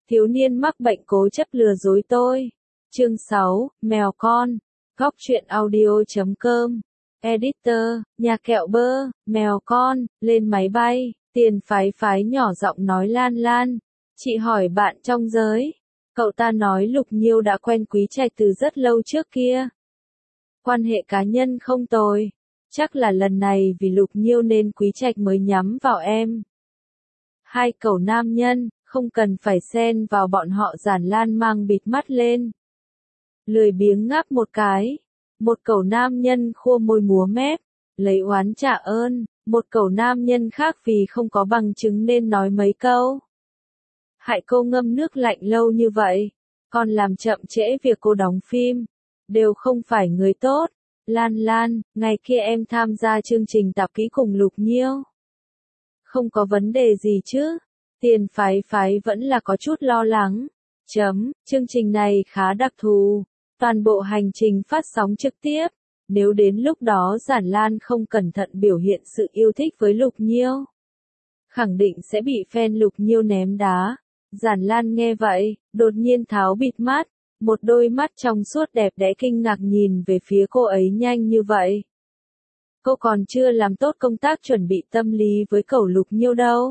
thiếu niên mắc bệnh cố chấp lừa dối tôi. Chương 6, mèo con. Góc truyện audio.com. Editor, nhà kẹo bơ, mèo con, lên máy bay. Tiền phái phái nhỏ giọng nói Lan Lan. Chị hỏi bạn trong giới. Cậu ta nói Lục Nhiêu đã quen Quý Trạch từ rất lâu trước kia. Quan hệ cá nhân không tồi. Chắc là lần này vì Lục Nhiêu nên Quý Trạch mới nhắm vào em. Hai cậu nam nhân, không cần phải xen vào bọn họ. Giản Lan mang bịt mắt lên. Lười biếng ngáp một cái. Một cậu nam nhân khua môi múa mép, lấy oán trả ơn. Một cậu nam nhân khác vì không có bằng chứng nên nói mấy câu. Hại cô ngâm nước lạnh lâu như vậy, còn làm chậm trễ việc cô đóng phim. Đều không phải người tốt. Lan Lan, ngày kia em tham gia chương trình tạp kỹ cùng Lục Nhiêu. Không có vấn đề gì chứ? Tiền phái phái vẫn là có chút lo lắng. Chương trình này khá đặc thù. Toàn bộ hành trình phát sóng trực tiếp. Nếu đến lúc đó Giản Lan không cẩn thận biểu hiện sự yêu thích với Lục Nhiêu, khẳng định sẽ bị fan Lục Nhiêu ném đá. Giản Lan nghe vậy, đột nhiên tháo bịt mắt. Một đôi mắt trong suốt đẹp đẽ kinh ngạc nhìn về phía cô ấy nhanh như vậy. Cô còn chưa làm tốt công tác chuẩn bị tâm lý với cậu Lục Nhiêu đâu.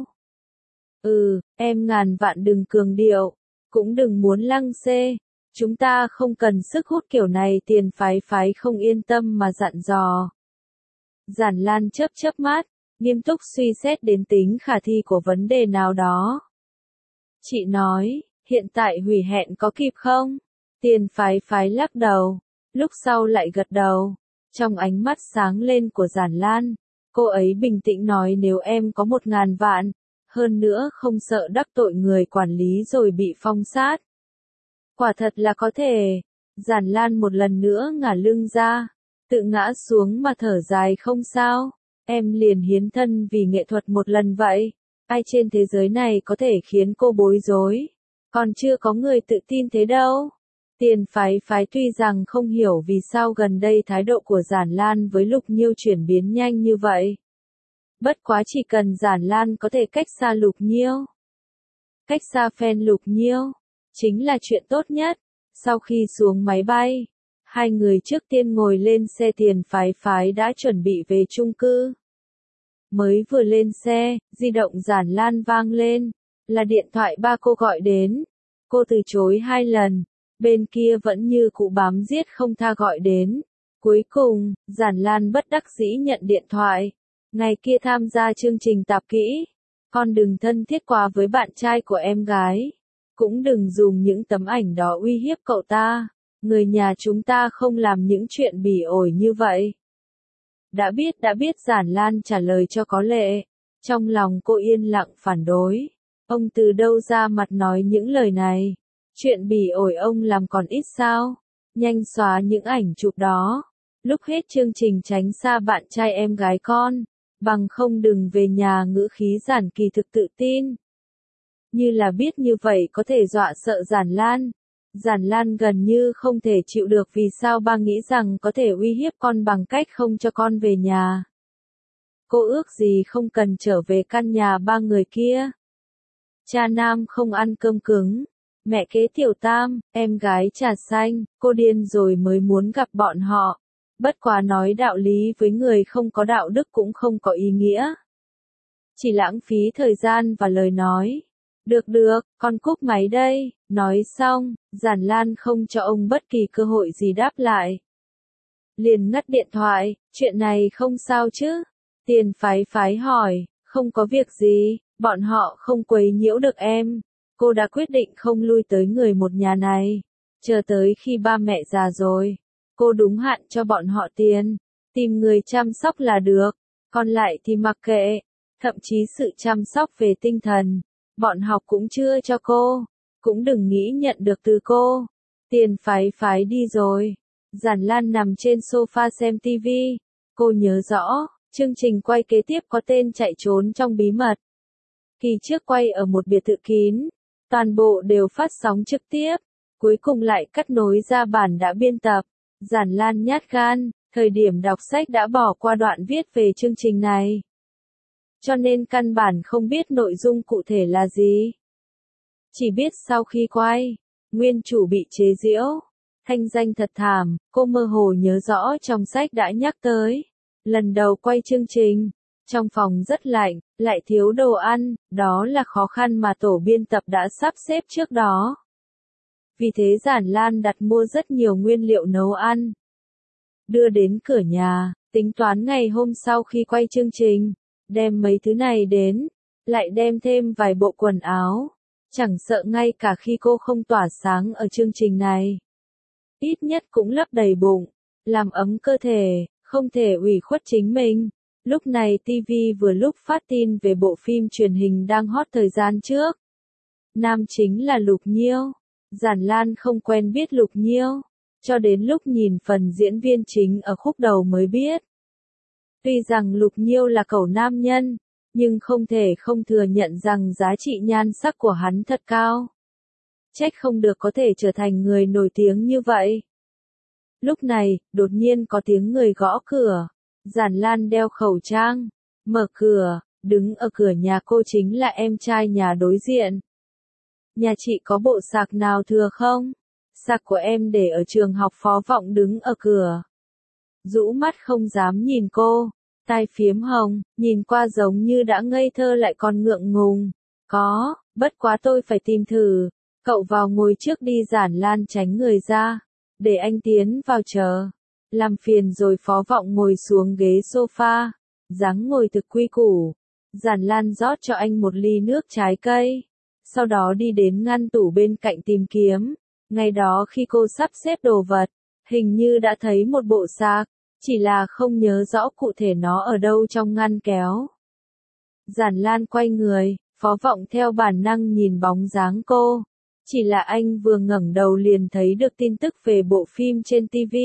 Em ngàn vạn đừng cường điệu, cũng đừng muốn lăng xê. Chúng ta không cần sức hút kiểu này. Tiền phái phái không yên tâm mà dặn dò. Giản Lan chớp mắt, nghiêm túc suy xét đến tính khả thi của vấn đề nào đó. Chị nói, hiện tại hủy hẹn có kịp không? Tiền phái phái lắc đầu, lúc sau lại gật đầu. Trong ánh mắt sáng lên của Giản Lan, cô ấy bình tĩnh nói nếu em có 1000 vạn, hơn nữa không sợ đắc tội người quản lý rồi bị phong sát. Quả thật là có thể. Giản Lan một lần nữa ngả lưng ra, tự ngã xuống mà thở dài không sao. Em liền hiến thân vì nghệ thuật một lần vậy. Ai trên thế giới này có thể khiến cô bối rối. Còn chưa có người tự tin thế đâu. Tiền phái phái tuy rằng không hiểu vì sao gần đây thái độ của Giản Lan với Lục Nhiêu chuyển biến nhanh như vậy. Bất quá chỉ cần Giản Lan có thể cách xa Lục Nhiêu, cách xa fan Lục Nhiêu, chính là chuyện tốt nhất. Sau khi xuống máy bay, hai người trước tiên ngồi lên xe. Tiền phái phái đã chuẩn bị về chung cư. Mới vừa lên xe, di động Giản Lan vang lên, là điện thoại ba cô gọi đến. Cô từ chối 2 lần, bên kia vẫn như cũ bám giết không tha gọi đến. Cuối cùng, Giản Lan bất đắc dĩ nhận điện thoại. Ngày kia tham gia chương trình tạp kỹ, con đừng thân thiết quá với bạn trai của em gái. Cũng đừng dùng những tấm ảnh đó uy hiếp cậu ta. Người nhà chúng ta không làm những chuyện bỉ ổi như vậy. Đã biết Giản Lan trả lời cho có lệ. Trong lòng cô yên lặng phản đối. Ông từ đâu ra mặt nói những lời này? Chuyện bỉ ổi ông làm còn ít sao? Nhanh xóa những ảnh chụp đó. Lúc hết chương trình tránh xa bạn trai em gái con. Bằng không đừng về nhà. Ngữ khí Giản Kỳ thực tự tin. Như là biết như vậy có thể dọa sợ Giản Lan. Giản Lan gần như không thể chịu được vì sao ba nghĩ rằng có thể uy hiếp con bằng cách không cho con về nhà. Cô ước gì không cần trở về căn nhà ba người kia. Cha nam không ăn cơm cứng, mẹ kế tiểu tam, em gái trà xanh, cô điên rồi mới muốn gặp bọn họ. Bất quá nói đạo lý với người không có đạo đức cũng không có ý nghĩa. Chỉ lãng phí thời gian và lời nói. Được, con cúp máy đây. Nói xong, Giản Lan không cho ông bất kỳ cơ hội gì đáp lại. Liền ngắt điện thoại. Chuyện này không sao chứ? Tiền phái phái hỏi. Không có việc gì, bọn họ không quấy nhiễu được em. Cô đã quyết định không lui tới người một nhà này. Chờ tới khi ba mẹ già rồi, cô đúng hạn cho bọn họ tiền. Tìm người chăm sóc là được. Còn lại thì mặc kệ. Thậm chí sự chăm sóc về tinh thần, bọn học cũng chưa cho cô. Cũng đừng nghĩ nhận được từ cô. Tiền phái phái đi rồi. Giản Lan nằm trên sofa xem TV. Cô nhớ rõ, chương trình quay kế tiếp có tên Chạy trốn trong bí mật. Kỳ trước quay ở một biệt thự kín. Toàn bộ đều phát sóng trực tiếp. Cuối cùng lại cắt nối ra bản đã biên tập. Giản Lan nhát gan, thời điểm đọc sách đã bỏ qua đoạn viết về chương trình này. Cho nên căn bản không biết nội dung cụ thể là gì. Chỉ biết sau khi quay, nguyên chủ bị chế giễu, thanh danh thật thảm, cô mơ hồ nhớ rõ trong sách đã nhắc tới. Lần đầu quay chương trình, trong phòng rất lạnh, lại thiếu đồ ăn, đó là khó khăn mà tổ biên tập đã sắp xếp trước đó. Vì thế Giản Lan đặt mua rất nhiều nguyên liệu nấu ăn. Đưa đến cửa nhà, tính toán ngày hôm sau khi quay chương trình, đem mấy thứ này đến, lại đem thêm vài bộ quần áo. Chẳng sợ ngay cả khi cô không tỏa sáng ở chương trình này. Ít nhất cũng lấp đầy bụng, làm ấm cơ thể, không thể ủy khuất chính mình. Lúc này TV vừa lúc phát tin về bộ phim truyền hình đang hot thời gian trước. Nam chính là Lục Nhiêu. Giản Lan không quen biết Lục Nhiêu, cho đến lúc nhìn phần diễn viên chính ở khúc đầu mới biết. Tuy rằng Lục Nhiêu là cẩu nam nhân, nhưng không thể không thừa nhận rằng giá trị nhan sắc của hắn thật cao. Trách không được có thể trở thành người nổi tiếng như vậy. Lúc này, đột nhiên có tiếng người gõ cửa. Giản Lan đeo khẩu trang, mở cửa, đứng ở cửa nhà cô chính là em trai nhà đối diện. Nhà chị có bộ sạc nào thừa không? Sạc của em để ở trường học. Phó Vọng đứng ở cửa. Rũ mắt không dám nhìn cô, tai phiếm hồng, nhìn qua giống như đã ngây thơ lại còn ngượng ngùng. Có, bất quá tôi phải tìm thử. Cậu vào ngồi trước đi. Giản Lan tránh người ra, để anh tiến vào chờ. Làm phiền rồi. Phó Vọng ngồi xuống ghế sofa, dáng ngồi thực quy củ. Giản Lan rót cho anh một ly nước trái cây, sau đó đi đến ngăn tủ bên cạnh tìm kiếm. Ngày đó khi cô sắp xếp đồ vật, hình như đã thấy một bộ sạc, chỉ là không nhớ rõ cụ thể nó ở đâu trong ngăn kéo. Giản Lan quay người, Phó Vọng theo bản năng nhìn bóng dáng cô. Chỉ là anh vừa ngẩng đầu liền thấy được tin tức về bộ phim trên TV.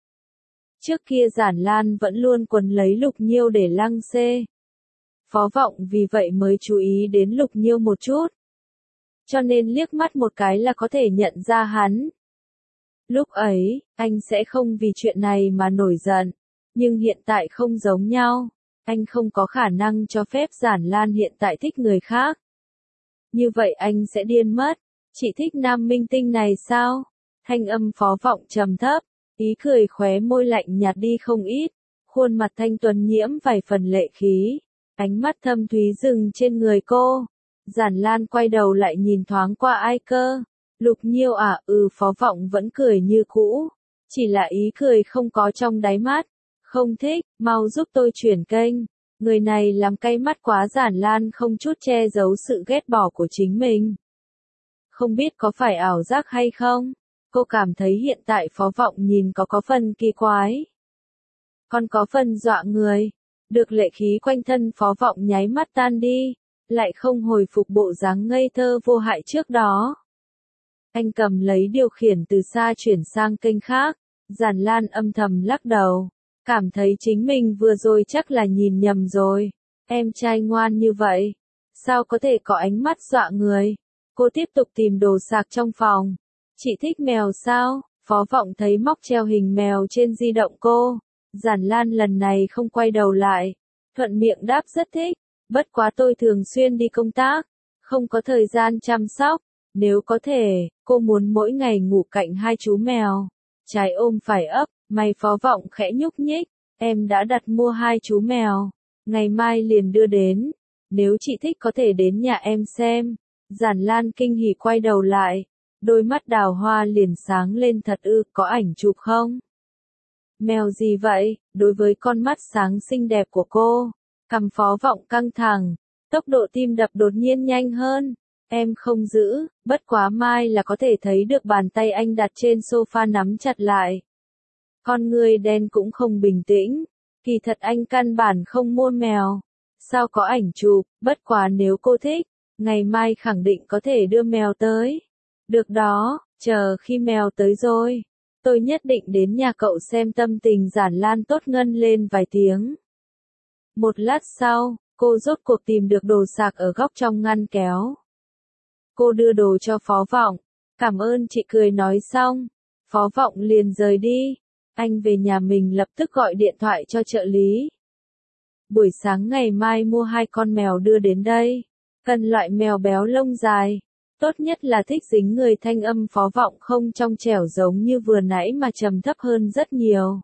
Trước kia Giản Lan vẫn luôn quấn lấy Lục Nhiêu để lăng xê. Phó Vọng vì vậy mới chú ý đến Lục Nhiêu một chút. Cho nên liếc mắt một cái là có thể nhận ra hắn. Lúc ấy, anh sẽ không vì chuyện này mà nổi giận. Nhưng hiện tại không giống nhau. Anh không có khả năng cho phép Giản Lan hiện tại thích người khác. Như vậy anh sẽ điên mất. Chị thích nam minh tinh này sao? Thanh âm Phó Vọng trầm thấp, ý cười khóe môi lạnh nhạt đi không ít, khuôn mặt thanh tuấn nhiễm vài phần lệ khí, ánh mắt thâm thúy dừng trên người cô. Giản Lan quay đầu lại nhìn thoáng qua ai cơ? Lục Nhiêu à? Phó Vọng vẫn cười như cũ, chỉ là ý cười không có trong đáy mắt. Không thích, mau giúp tôi chuyển kênh. Người này làm cay mắt quá. Giản Lan không chút che giấu sự ghét bỏ của chính mình. Không biết có phải ảo giác hay không? Cô cảm thấy hiện tại Phó Vọng nhìn có phần kỳ quái. Còn có phần dọa người. Được lệ khí quanh thân Phó Vọng nháy mắt tan đi, lại không hồi phục bộ dáng ngây thơ vô hại trước đó. Anh cầm lấy điều khiển từ xa chuyển sang kênh khác. Giản Lan âm thầm lắc đầu, cảm thấy chính mình vừa rồi chắc là nhìn nhầm rồi. Em trai ngoan như vậy, sao có thể có ánh mắt dọa người? Cô tiếp tục tìm đồ sạc trong phòng. Chị thích mèo sao? Phó Vọng thấy móc treo hình mèo trên di động cô. Giản Lan lần này không quay đầu lại, thuận miệng đáp rất thích. Bất quá tôi thường xuyên đi công tác, không có thời gian chăm sóc. Nếu có thể, cô muốn mỗi ngày ngủ cạnh hai chú mèo. Trái ôm phải ấp. Mày Phó Vọng khẽ nhúc nhích. Em đã đặt mua hai chú mèo, ngày mai liền đưa đến. Nếu chị thích có thể đến nhà em xem. Giản Lan kinh hỉ quay đầu lại, đôi mắt đào hoa liền sáng lên. Thật có ảnh chụp không? Mèo gì vậy? Đối với con mắt sáng xinh đẹp của cô, cằm Phó Vọng căng thẳng, tốc độ tim đập đột nhiên nhanh hơn. Em không giữ, bất quá mai là có thể thấy được. Bàn tay anh đặt trên sofa nắm chặt lại. Con người đen cũng không bình tĩnh. Kỳ thật anh căn bản không mua mèo. Sao có ảnh chụp? Bất quá nếu cô thích, ngày mai khẳng định có thể đưa mèo tới. Được đó, chờ khi mèo tới rồi, tôi nhất định đến nhà cậu xem. Tâm tình Giản Lan tốt ngân lên vài tiếng. Một lát sau, cô rốt cuộc tìm được đồ sạc ở góc trong ngăn kéo. Cô đưa đồ cho Phó Vọng. Cảm ơn chị. Cười nói xong, Phó Vọng liền rời đi. Anh về nhà mình lập tức gọi điện thoại cho trợ lý. Buổi sáng ngày mai mua hai con mèo đưa đến đây. Cần loại mèo béo lông dài, Tốt nhất là thích dính người, thanh âm Phó Vọng không trong trẻo giống như vừa nãy mà trầm thấp hơn rất nhiều.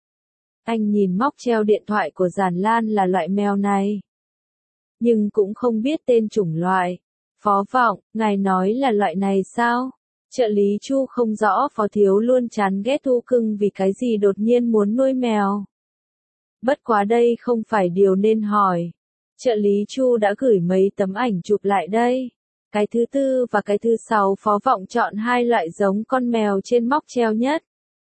Anh nhìn móc treo điện thoại của Giản Lan là loại mèo này. Nhưng cũng không biết tên chủng loại. Phó Vọng, ngài nói là loại này sao? Trợ lý Chu không rõ, Phó Thiếu luôn chán ghét thú cưng vì cái gì đột nhiên muốn nuôi mèo. Bất quá đây không phải điều nên hỏi. Trợ lý Chu đã gửi mấy tấm ảnh chụp lại đây. Cái thứ tư và cái thứ sáu Phó Vọng chọn hai loại giống con mèo trên móc treo nhất.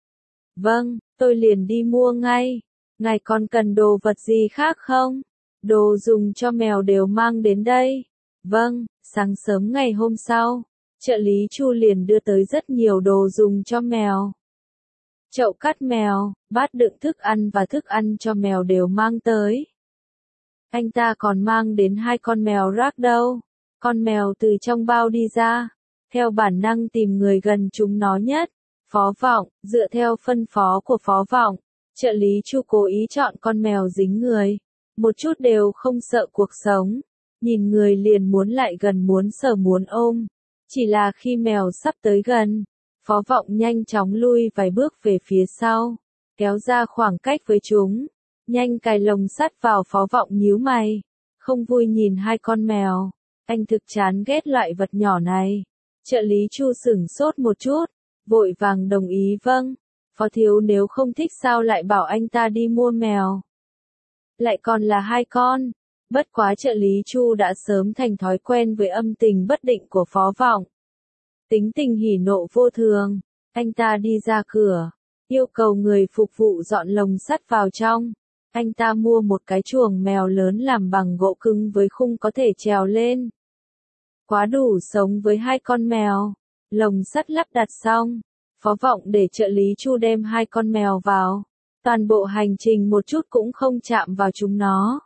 Vâng, tôi liền đi mua ngay. Ngài còn cần đồ vật gì khác không? Đồ dùng cho mèo đều mang đến đây. Vâng, sáng sớm ngày hôm sau, trợ lý Chu liền đưa tới rất nhiều đồ dùng cho mèo. Chậu cắt mèo, bát đựng thức ăn và thức ăn cho mèo đều mang tới. Anh ta còn mang đến hai con mèo ragdoll. Con mèo từ trong bao đi ra, theo bản năng tìm người gần chúng nó nhất. Phó Vọng, dựa theo phân phó của Phó Vọng, trợ lý Chu cố ý chọn con mèo dính người, một chút đều không sợ cuộc sống, nhìn người liền muốn lại gần, muốn sờ muốn ôm. Chỉ là khi mèo sắp tới gần, Phó Vọng nhanh chóng lui vài bước về phía sau, kéo ra khoảng cách với chúng, nhanh cài lồng sắt vào. Phó Vọng nhíu mày, không vui nhìn hai con mèo. Anh thực chán ghét loại vật nhỏ này. Trợ lý Chu sửng sốt một chút, vội vàng đồng ý. Vâng, Phó Thiếu nếu không thích sao lại bảo anh ta đi mua mèo. Lại còn là hai con. Bất quá trợ lý Chu đã sớm thành thói quen với âm tình bất định của Phó Vọng. Tính tình hỉ nộ vô thường, anh ta đi ra cửa, yêu cầu người phục vụ dọn lồng sắt vào trong. Anh ta mua một cái chuồng mèo lớn làm bằng gỗ cứng với khung có thể trèo lên. Quá đủ sống với hai con mèo. Lồng sắt lắp đặt xong, Phó Vọng để trợ lý Chu đem hai con mèo vào. Toàn bộ hành trình một chút cũng không chạm vào chúng nó.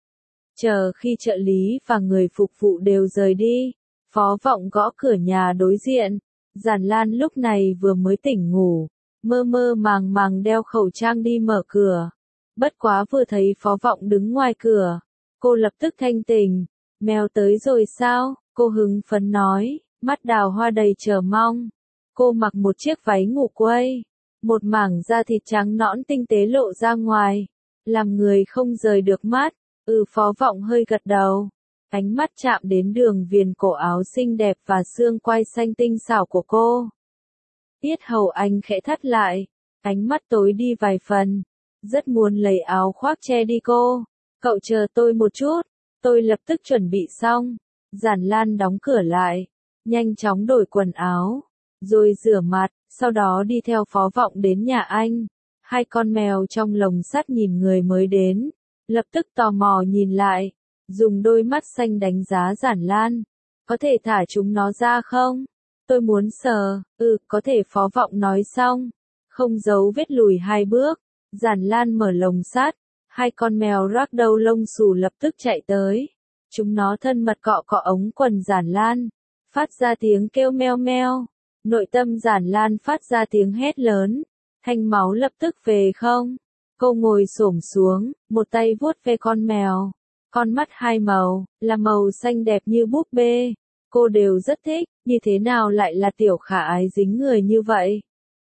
Chờ khi trợ lý và người phục vụ đều rời đi, Phó Vọng gõ cửa nhà đối diện. Giản Lan lúc này vừa mới tỉnh ngủ, mơ mơ màng màng đeo khẩu trang đi mở cửa. Bất quá vừa thấy Phó Vọng đứng ngoài cửa, cô lập tức thanh tỉnh. Mèo tới rồi sao? Cô hứng phấn nói, mắt đào hoa đầy chờ mong. Cô mặc một chiếc váy ngủ quây, một mảng da thịt trắng nõn tinh tế lộ ra ngoài, làm người không rời được mắt. Phó Vọng hơi gật đầu, ánh mắt chạm đến đường viền cổ áo xinh đẹp và xương quai xanh tinh xảo của cô. Tiết hầu anh khẽ thắt lại, ánh mắt tối đi vài phần, rất muốn lấy áo khoác che đi cô. Cậu chờ tôi một chút, tôi lập tức chuẩn bị xong. Giản Lan đóng cửa lại, nhanh chóng đổi quần áo, rồi rửa mặt, sau đó đi theo Phó Vọng đến nhà anh. Hai con mèo trong lồng sắt nhìn người mới đến, lập tức tò mò nhìn lại, dùng đôi mắt xanh đánh giá Giản Lan. Có thể thả chúng nó ra không? Tôi muốn sờ. Có thể. Phó Vọng nói xong, không giấu vết lùi hai bước. Giản Lan mở lồng sắt, hai con mèo ragdoll lông xù lập tức chạy tới. Chúng nó thân mật cọ cọ ống quần Giản Lan, phát ra tiếng kêu meo meo. Nội tâm Giản Lan phát ra tiếng hét lớn, thanh máu lập tức về không? Cô ngồi xổm xuống, một tay vuốt ve con mèo. Con mắt hai màu, là màu xanh đẹp như búp bê. Cô đều rất thích, như thế nào lại là tiểu khả ái dính người như vậy?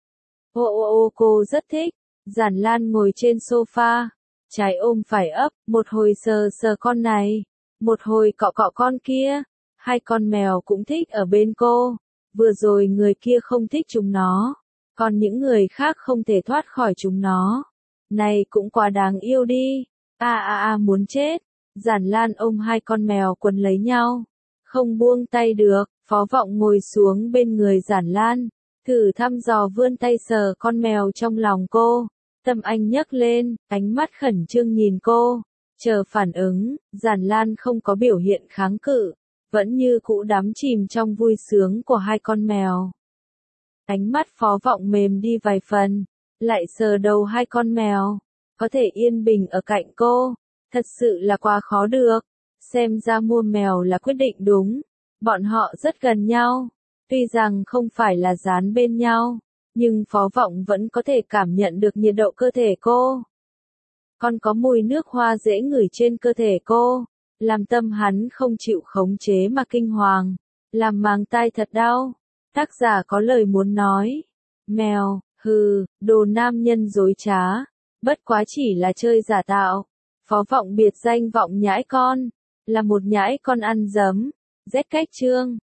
Cô rất thích. Giản Lan ngồi trên sofa, trái ôm phải ấp, một hồi sờ sờ con này, một hồi cọ cọ con kia. Hai con mèo cũng thích ở bên cô. Vừa rồi người kia không thích chúng nó, còn những người khác không thể thoát khỏi chúng nó. Này cũng quá đáng yêu đi. Muốn chết. Giản Lan ôm hai con mèo quấn lấy nhau, không buông tay được. Phó Vọng ngồi xuống bên người Giản Lan, thử thăm dò vươn tay sờ con mèo trong lòng cô. Tâm anh nhấc lên, ánh mắt khẩn trương nhìn cô, chờ phản ứng. Giản Lan không có biểu hiện kháng cự, vẫn như cũ đắm chìm trong vui sướng của hai con mèo. Ánh mắt Phó Vọng mềm đi vài phần, lại sờ đầu hai con mèo. Có thể yên bình ở cạnh cô, thật sự là quá khó được. Xem ra mua mèo là quyết định đúng. Bọn họ rất gần nhau, tuy rằng không phải là dán bên nhau, nhưng Phó Vọng vẫn có thể cảm nhận được nhiệt độ cơ thể cô. Còn có mùi nước hoa dễ ngửi trên cơ thể cô, làm tâm hắn không chịu khống chế mà kinh hoàng. làm màng tai thật đau. Tác giả có lời muốn nói. Mèo, hừ, đồ nam nhân dối trá. Bất quá chỉ là chơi giả tạo. Phó Vọng biệt danh Vọng nhãi con. Là một nhãi con ăn dấm. Rét cách chương.